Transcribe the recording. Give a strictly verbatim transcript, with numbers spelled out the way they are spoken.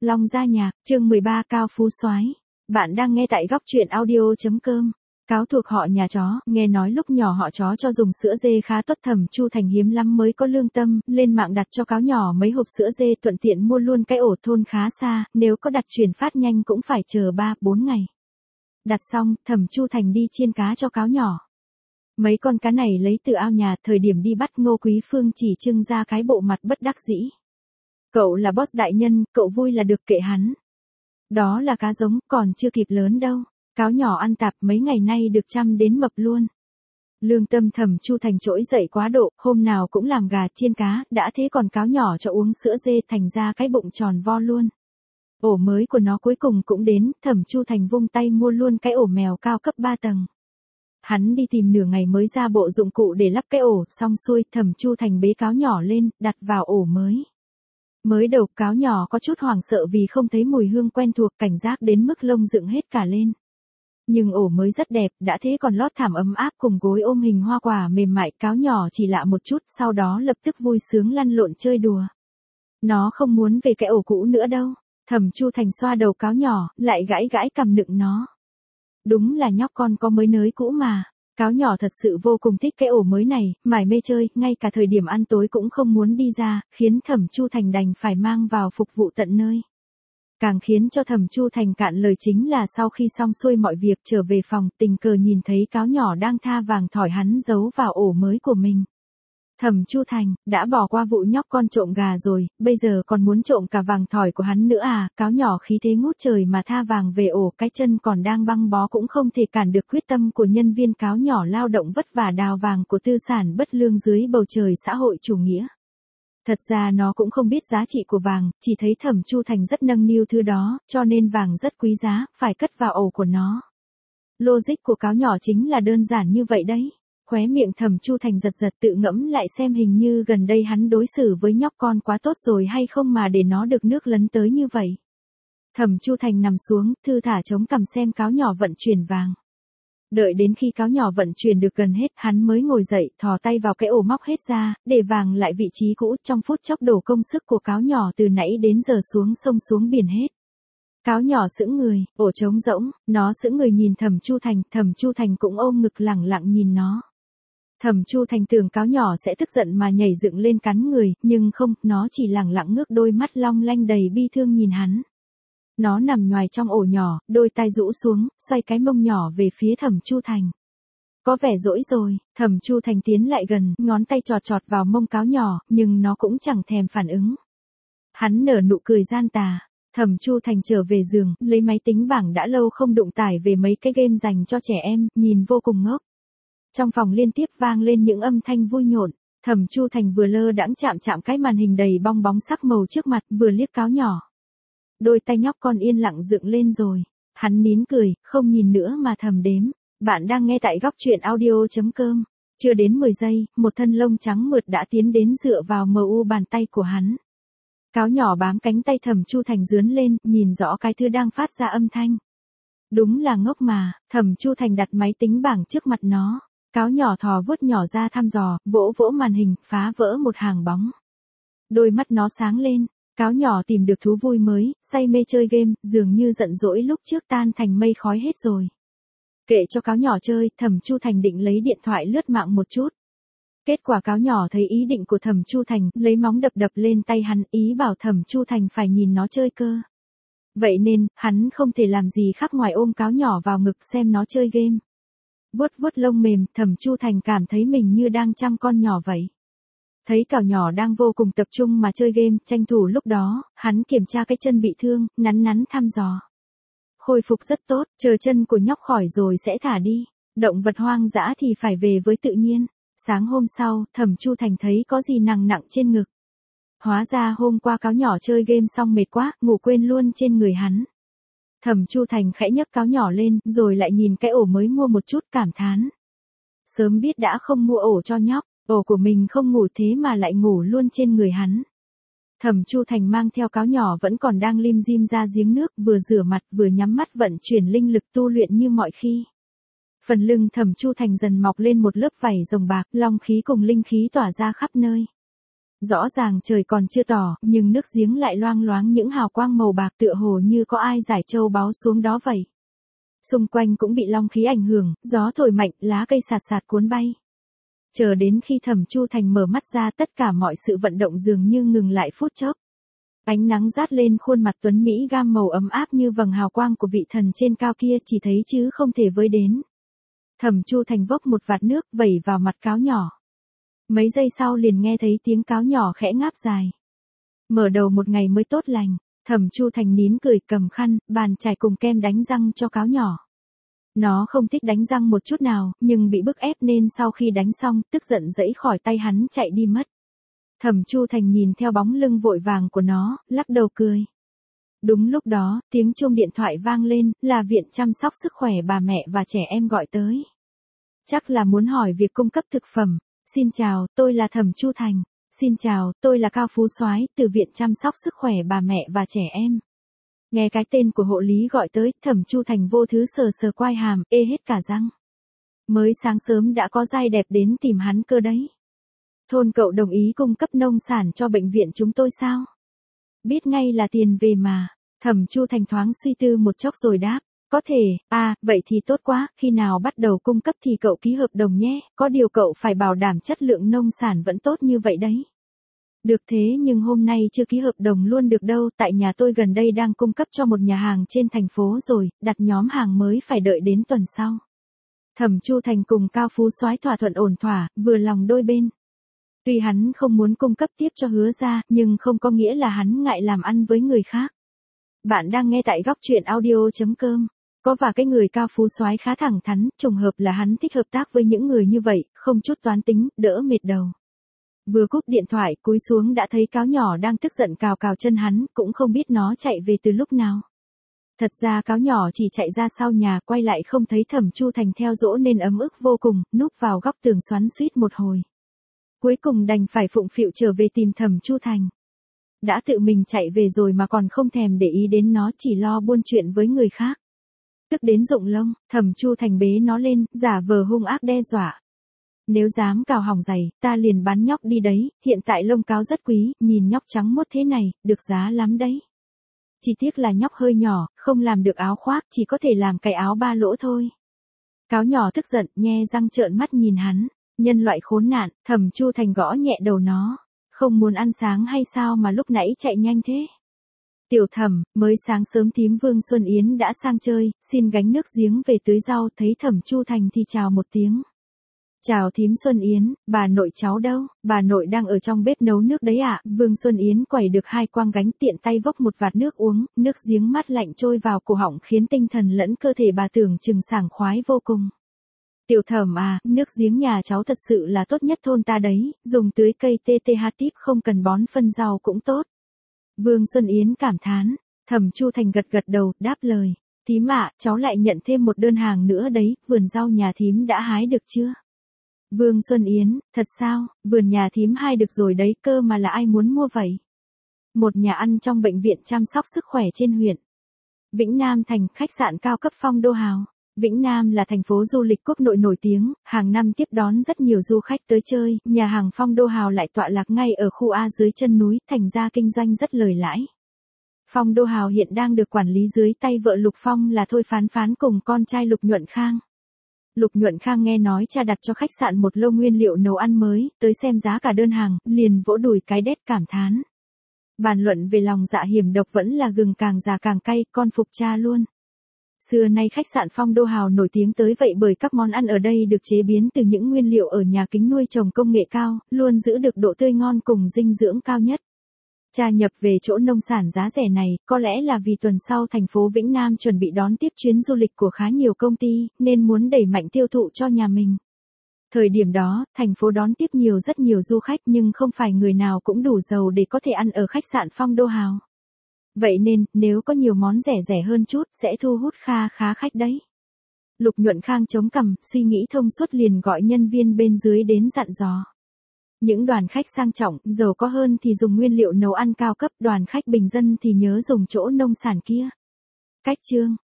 Long Gia Nhạc, chương mười ba Cao Phú Soái. Bạn đang nghe tại góc truyện audio chấm com. Cáo thuộc họ nhà chó, nghe nói lúc nhỏ họ chó cho dùng sữa dê khá tốt, Thẩm Chu Thành hiếm lắm mới có lương tâm, lên mạng đặt cho cáo nhỏ mấy hộp sữa dê, thuận tiện mua luôn cái ổ thôn khá xa, nếu có đặt chuyển phát nhanh cũng phải chờ ba bốn ngày. Đặt xong, Thẩm Chu Thành đi chiên cá cho cáo nhỏ. Mấy con cá này lấy từ ao nhà, thời điểm đi bắt Ngô Quý Phương chỉ trưng ra cái bộ mặt bất đắc dĩ. Cậu là boss đại nhân, cậu vui là được, kệ hắn. Đó là cá giống, còn chưa kịp lớn đâu. Cáo nhỏ ăn tạp mấy ngày nay được chăm đến mập luôn. Lương tâm Thẩm Chu Thành trỗi dậy quá độ, hôm nào cũng làm gà chiên cá, đã thế còn cáo nhỏ cho uống sữa dê, thành ra cái bụng tròn vo luôn. Ổ mới của nó cuối cùng cũng đến, Thẩm Chu Thành vung tay mua luôn cái ổ mèo cao cấp ba tầng. Hắn đi tìm nửa ngày mới ra bộ dụng cụ để lắp cái ổ, xong xuôi, Thẩm Chu Thành bế cáo nhỏ lên, đặt vào ổ mới. Mới đầu cáo nhỏ có chút hoảng sợ vì không thấy mùi hương quen thuộc, cảnh giác đến mức lông dựng hết cả lên. Nhưng ổ mới rất đẹp, đã thế còn lót thảm ấm áp cùng gối ôm hình hoa quả mềm mại, cáo nhỏ chỉ lạ một chút, sau đó lập tức vui sướng lăn lộn chơi đùa. Nó không muốn về cái ổ cũ nữa đâu. Thẩm Chu Thành xoa đầu cáo nhỏ, lại gãi gãi cằm nựng nó. Đúng là nhóc con có mới nới cũ mà. Cáo nhỏ thật sự vô cùng thích cái ổ mới này, mải mê chơi, ngay cả thời điểm ăn tối cũng không muốn đi ra, khiến Thẩm Chu Thành đành phải mang vào phục vụ tận nơi. Càng khiến cho Thẩm Chu Thành cạn lời chính là sau khi xong xuôi mọi việc trở về phòng, tình cờ nhìn thấy cáo nhỏ đang tha vàng thỏi hắn giấu vào ổ mới của mình. Thẩm Chu Thành, đã bỏ qua vụ nhóc con trộm gà rồi, bây giờ còn muốn trộm cả vàng thỏi của hắn nữa à? Cáo nhỏ khí thế ngút trời mà tha vàng về ổ, cái chân còn đang băng bó cũng không thể cản được quyết tâm của nhân viên cáo nhỏ lao động vất vả đào vàng của tư sản bất lương dưới bầu trời xã hội chủ nghĩa. Thật ra nó cũng không biết giá trị của vàng, chỉ thấy Thẩm Chu Thành rất nâng niu thứ đó, cho nên vàng rất quý giá, phải cất vào ổ của nó. Logic của cáo nhỏ chính là đơn giản như vậy đấy. Khóe miệng Thẩm Chu Thành giật giật, tự ngẫm lại xem hình như gần đây hắn đối xử với nhóc con quá tốt rồi hay không mà để nó được nước lấn tới như vậy. Thẩm Chu Thành nằm xuống, thư thả chống cằm xem cáo nhỏ vận chuyển vàng. Đợi đến khi cáo nhỏ vận chuyển được gần hết, hắn mới ngồi dậy, thò tay vào cái ổ móc hết ra, để vàng lại vị trí cũ, trong phút chốc đổ công sức của cáo nhỏ từ nãy đến giờ xuống sông xuống biển hết. Cáo nhỏ sững người, ổ trống rỗng, nó sững người nhìn Thẩm Chu Thành, Thẩm Chu Thành cũng ôm ngực lẳng lặng nhìn nó. Thẩm Chu Thành tưởng cáo nhỏ sẽ tức giận mà nhảy dựng lên cắn người, nhưng không, nó chỉ lẳng lặng ngước đôi mắt long lanh đầy bi thương nhìn hắn. Nó nằm nhoài trong ổ nhỏ, đôi tai rũ xuống, xoay cái mông nhỏ về phía Thẩm Chu Thành. Có vẻ dỗi rồi, Thẩm Chu Thành tiến lại gần, ngón tay chọt chọt vào mông cáo nhỏ, nhưng nó cũng chẳng thèm phản ứng. Hắn nở nụ cười gian tà. Thẩm Chu Thành trở về giường, lấy máy tính bảng đã lâu không đụng tải về mấy cái game dành cho trẻ em, nhìn vô cùng ngốc. Trong phòng liên tiếp vang lên những âm thanh vui nhộn, Thẩm Chu Thành vừa lơ đãng chạm chạm cái màn hình đầy bong bóng sắc màu trước mặt, vừa liếc cáo nhỏ. Đôi tay nhóc con yên lặng dựng lên rồi, hắn nín cười, không nhìn nữa mà thầm đếm. Bạn đang nghe tại góc truyện audio chấm com. Chưa đến mười giây, một thân lông trắng mượt đã tiến đến dựa vào mờ u bàn tay của hắn. Cáo nhỏ bám cánh tay Thẩm Chu Thành dướn lên, nhìn rõ cái thứ đang phát ra âm thanh. Đúng là ngốc mà, Thẩm Chu Thành đặt máy tính bảng trước mặt nó. Cáo nhỏ thò vuốt nhỏ ra thăm dò, vỗ vỗ màn hình, phá vỡ một hàng bóng. Đôi mắt nó sáng lên, cáo nhỏ tìm được thú vui mới, say mê chơi game, dường như giận dỗi lúc trước tan thành mây khói hết rồi. Kệ cho cáo nhỏ chơi, Thẩm Chu Thành định lấy điện thoại lướt mạng một chút. Kết quả cáo nhỏ thấy ý định của Thẩm Chu Thành, lấy móng đập đập lên tay hắn, ý bảo Thẩm Chu Thành phải nhìn nó chơi cơ. Vậy nên, hắn không thể làm gì khác ngoài ôm cáo nhỏ vào ngực xem nó chơi game. Vuốt vuốt lông mềm, Thẩm Chu Thành cảm thấy mình như đang chăm con nhỏ vậy. Thấy cáo nhỏ đang vô cùng tập trung mà chơi game, tranh thủ lúc đó, hắn kiểm tra cái chân bị thương, nắn nắn thăm dò. Khôi phục rất tốt, chờ chân của nhóc khỏi rồi sẽ thả đi. Động vật hoang dã thì phải về với tự nhiên. Sáng hôm sau, Thẩm Chu Thành thấy có gì nặng nặng trên ngực. Hóa ra hôm qua cáo nhỏ chơi game xong mệt quá, ngủ quên luôn trên người hắn. Thẩm Chu Thành khẽ nhấc cáo nhỏ lên, rồi lại nhìn cái ổ mới mua một chút, cảm thán. Sớm biết đã không mua ổ cho nhóc, ổ của mình không ngủ thế mà lại ngủ luôn trên người hắn. Thẩm Chu Thành mang theo cáo nhỏ vẫn còn đang lim dim ra giếng nước, vừa rửa mặt vừa nhắm mắt vận chuyển linh lực tu luyện như mọi khi. Phần lưng Thẩm Chu Thành dần mọc lên một lớp vảy rồng bạc, long khí cùng linh khí tỏa ra khắp nơi. Rõ ràng trời còn chưa tỏ, nhưng nước giếng lại loang loáng những hào quang màu bạc tựa hồ như có ai rải châu báu xuống đó vậy. Xung quanh cũng bị long khí ảnh hưởng, gió thổi mạnh, lá cây sạt sạt cuốn bay. Chờ đến khi Thẩm Chu Thành mở mắt ra, tất cả mọi sự vận động dường như ngừng lại phút chốc. Ánh nắng rát lên khuôn mặt tuấn Mỹ gam màu ấm áp như vầng hào quang của vị thần trên cao kia, chỉ thấy chứ không thể với đến. Thẩm Chu Thành vốc một vạt nước vẩy vào mặt cáo nhỏ. Mấy giây sau liền nghe thấy tiếng cáo nhỏ khẽ ngáp dài. Mở đầu một ngày mới tốt lành, Thẩm Chu Thành nín cười cầm khăn, bàn chải cùng kem đánh răng cho cáo nhỏ. Nó không thích đánh răng một chút nào, nhưng bị bức ép nên sau khi đánh xong, tức giận giãy khỏi tay hắn chạy đi mất. Thẩm Chu Thành nhìn theo bóng lưng vội vàng của nó, lắc đầu cười. Đúng lúc đó, tiếng chuông điện thoại vang lên, là viện chăm sóc sức khỏe bà mẹ và trẻ em gọi tới. Chắc là muốn hỏi việc cung cấp thực phẩm. Xin chào, tôi là Thẩm Chu Thành. Xin chào, tôi là Cao Phú Soái từ viện chăm sóc sức khỏe bà mẹ và trẻ em. Nghe cái tên của hộ lý gọi tới, Thẩm Chu Thành vô thứ sờ sờ quai hàm, ê hết cả răng. Mới sáng sớm đã có giai đẹp đến tìm hắn cơ đấy. Thôn cậu đồng ý cung cấp nông sản cho bệnh viện chúng tôi sao? Biết ngay là tiền về mà. Thẩm Chu Thành thoáng suy tư một chốc rồi đáp. Có thể, à, vậy thì tốt quá, khi nào bắt đầu cung cấp thì cậu ký hợp đồng nhé, có điều cậu phải bảo đảm chất lượng nông sản vẫn tốt như vậy đấy. Được thế nhưng hôm nay chưa ký hợp đồng luôn được đâu, tại nhà tôi gần đây đang cung cấp cho một nhà hàng trên thành phố rồi, đặt nhóm hàng mới phải đợi đến tuần sau. Thẩm Chu Thành cùng Cao Phú Soái thỏa thuận ổn thỏa, vừa lòng đôi bên. Tuy hắn không muốn cung cấp tiếp cho Hứa gia, nhưng không có nghĩa là hắn ngại làm ăn với người khác. Bạn đang nghe tại góc truyện audio chấm com. Có và cái người Cao Phú Soái khá thẳng thắn, trùng hợp là hắn thích hợp tác với những người như vậy, không chút toán tính, đỡ mệt đầu. Vừa cúp điện thoại, cúi xuống đã thấy cáo nhỏ đang tức giận cào cào chân hắn, cũng không biết nó chạy về từ lúc nào. Thật ra cáo nhỏ chỉ chạy ra sau nhà, quay lại không thấy Thẩm Chu Thành theo dỗ nên ấm ức vô cùng, núp vào góc tường xoắn xuýt một hồi. Cuối cùng đành phải phụng phịu trở về tìm Thẩm Chu Thành. Đã tự mình chạy về rồi mà còn không thèm để ý đến nó, chỉ lo buôn chuyện với người khác. Tức đến rụng lông, Thẩm Chu Thành bế nó lên, giả vờ hung ác đe dọa. Nếu dám cào hỏng giày, ta liền bán nhóc đi đấy, hiện tại lông cáo rất quý, nhìn nhóc trắng muốt thế này, được giá lắm đấy. Chỉ tiếc là nhóc hơi nhỏ, không làm được áo khoác, chỉ có thể làm cái áo ba lỗ thôi. Cáo nhỏ tức giận, nhe răng trợn mắt nhìn hắn, nhân loại khốn nạn, Thẩm Chu Thành gõ nhẹ đầu nó. Không muốn ăn sáng hay sao mà lúc nãy chạy nhanh thế? Tiểu Thẩm, mới sáng sớm thím Vương Xuân Yến đã sang chơi, xin gánh nước giếng về tưới rau, thấy Thẩm Chu Thành thì chào một tiếng. Chào thím Xuân Yến, bà nội cháu đâu? Bà nội đang ở trong bếp nấu nước đấy ạ. À? Vương Xuân Yến quẩy được hai quang gánh tiện tay vốc một vạt nước uống, nước giếng mát lạnh trôi vào cổ họng khiến tinh thần lẫn cơ thể bà tưởng chừng sảng khoái vô cùng. Tiểu Thẩm à, nước giếng nhà cháu thật sự là tốt nhất thôn ta đấy, dùng tưới cây tê tê hát típ không cần bón phân rau cũng tốt. Vương Xuân Yến cảm thán, Thẩm Chu Thành gật gật đầu, đáp lời. Thím ạ, cháu lại nhận thêm một đơn hàng nữa đấy, vườn rau nhà thím đã hái được chưa? Vương Xuân Yến, thật sao, vườn nhà thím hái được rồi đấy, cơ mà là ai muốn mua vậy? Một nhà ăn trong bệnh viện chăm sóc sức khỏe trên huyện Vĩnh Nam Thành, khách sạn cao cấp Phong Đô Hào. Vĩnh Nam là thành phố du lịch quốc nội nổi tiếng, hàng năm tiếp đón rất nhiều du khách tới chơi, nhà hàng Phong Đô Hào lại tọa lạc ngay ở khu A dưới chân núi, thành ra kinh doanh rất lời lãi. Phong Đô Hào hiện đang được quản lý dưới tay vợ Lục Phong là Thôi Phán Phán cùng con trai Lục Nhuận Khang. Lục Nhuận Khang nghe nói cha đặt cho khách sạn một lô nguyên liệu nấu ăn mới, tới xem giá cả đơn hàng, liền vỗ đùi cái đét cảm thán. Bàn luận về lòng dạ hiểm độc vẫn là gừng càng già càng cay, con phục cha luôn. Xưa nay khách sạn Phong Đô Hào nổi tiếng tới vậy bởi các món ăn ở đây được chế biến từ những nguyên liệu ở nhà kính nuôi trồng công nghệ cao, luôn giữ được độ tươi ngon cùng dinh dưỡng cao nhất. Cha nhập về chỗ nông sản giá rẻ này, có lẽ là vì tuần sau thành phố Vĩnh Nam chuẩn bị đón tiếp chuyến du lịch của khá nhiều công ty, nên muốn đẩy mạnh tiêu thụ cho nhà mình. Thời điểm đó, thành phố đón tiếp nhiều rất nhiều du khách nhưng không phải người nào cũng đủ giàu để có thể ăn ở khách sạn Phong Đô Hào. Vậy nên, nếu có nhiều món rẻ rẻ hơn chút, sẽ thu hút kha khá khách đấy. Lục Nhuận Khang chống cằm, suy nghĩ thông suốt liền gọi nhân viên bên dưới đến dặn dò. Những đoàn khách sang trọng, giàu có hơn thì dùng nguyên liệu nấu ăn cao cấp, đoàn khách bình dân thì nhớ dùng chỗ nông sản kia. Cách chương,